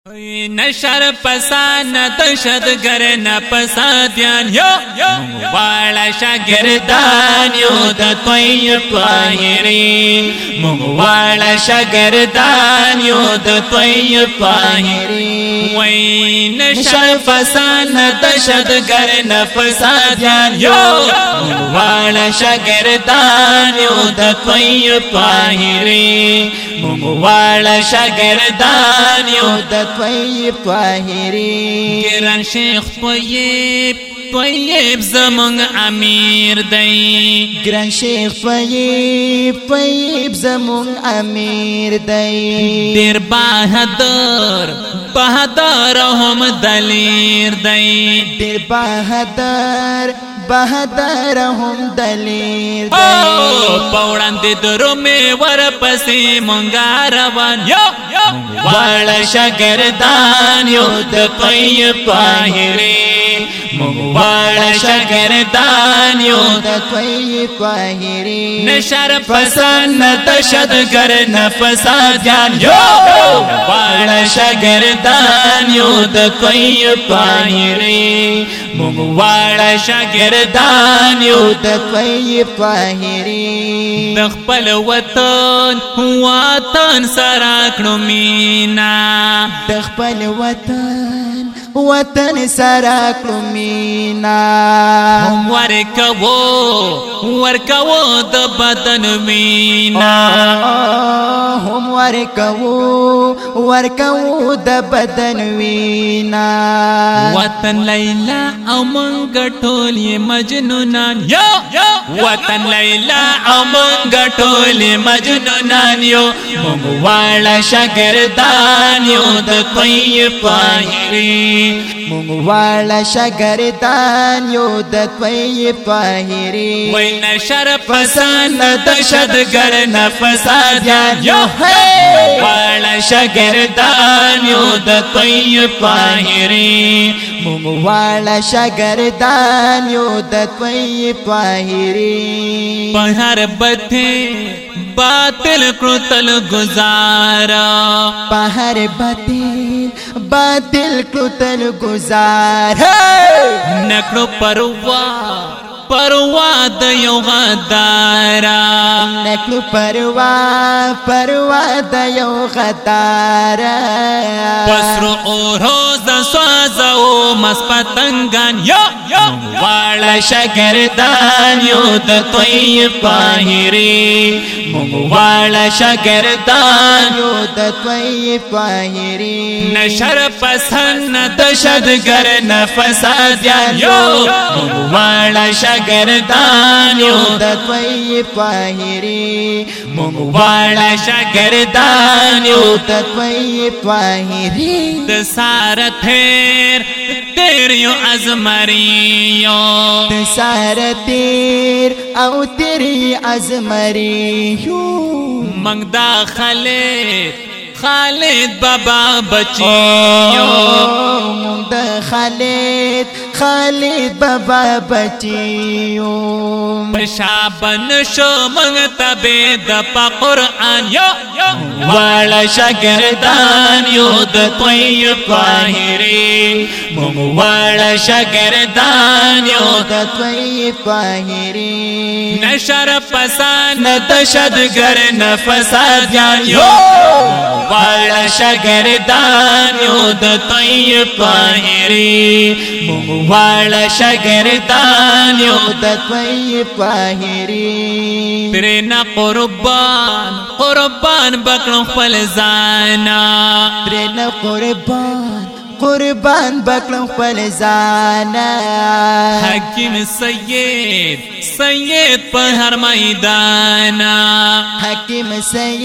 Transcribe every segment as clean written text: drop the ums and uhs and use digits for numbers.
نشر پسان دشدگر نپسادیان یو مغوالا شاگردان یو دا طیب طاہرین مغوالا شاگردان یو دا طیب طاہرین وی نشر پسان دشدگر نپسادیان یو مغوالا شاگردان یو دا طیب طاہرین مغوالا شاگردان یو دا طیب طاہرین گران شیخ طیب طیب زمان امیر دی گران شیخ طیب طیب زمان امیر دی دیر بہادر بہادر ہم دلیر دی دیر بہادر بہادر ہم دلیر دی پوڑان دی درو میں ورپسی منگا روان والا شاگردان یو دا طیب طاہرین والا شاگردان یو دا طیب طاہرین نشر پسند دشدگر نفسادیان یو والا شاگردان یو دا طیب طاہرین والا شاگردان یو دا طیب طاہرین دخپل وطن وطن سراکڑو مینا دخپل وطن وطن سراکڑو مینا ورکو دا بدن مینا ہم ورکو دا بدن وینا وطن لیلا او منگا ٹولی مجنونان وطن لیلا او منگا ٹولی مجنونان یو مغوالا شاگردان یو دا طیب طاہرین مغوالا شاگردان یو دا طیب طاہرین وی نشر پسند دشدگر نفسادیان یو مغوالا شاگردان یو دا طیب طاہرین مغوالا شاگردان یو دا طیب طاہرین پہر بتے باطل کرتل گزارا پہر باطل کرتل گزارا نکڑو پروا دیو غدارا نکلو پروا دیو غدارا پسرو او روز سوازو مسپتنگان والا شاگردان یو دا طیب طاہرین والا شاگردان یو دا طیب طاہرین نشر پسند دشدگر نفسادیان یو والا شاگردان یو دا طیب طاہرین والا شاگردان یو دا طیب طاہرین دسارا تیر یو ازمریو دسارا تیر او تیری ازمریو منگ دا خالد بابا بچیو منگ دا خالد بابا بچیو پشابن شو منگ تبی دپا قرآن والا شاگردان یو دا طیب طاہرین والا شاگردان یو دا طیب طاہرین نشر پسند دشدگر نفسادیان یو والا شاگردان یو دا طیب طاہرین والا شاگردان یو دا طیب طاہرین ترینا قربان بکڑوں فلزانا ترینا قربان بکڑوں فلزانا حکیم سید پہر میدانا حکیم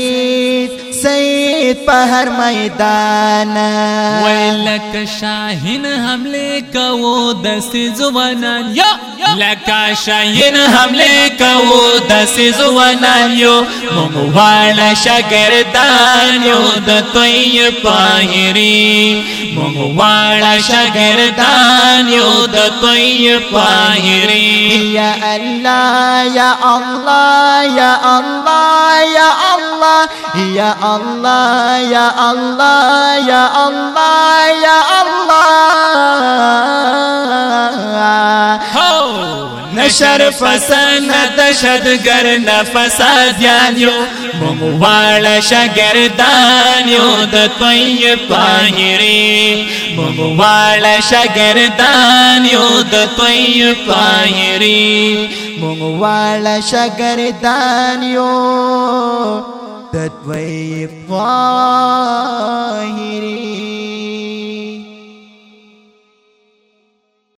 سید پہر میدانا ویلک شاہین حملے کا وہ دس زوانان لکا شاہین حملے کا وہ دس زوانان یو مغوالا شاگردان یو دا طیب طاہرین مغوالا شاگردان یو دا طیب طاہرین یا اللہ یا اللہ یا اللہ یا اللہ یا اللہ یا اللہ یا اللہ یا اللہ نشر فسن دشدگر نفسادیانیو مموال شگردانیو د طیب طاہری مموال شگردانیو د طیب طاہری مموال شگردانیو د طیب طاہری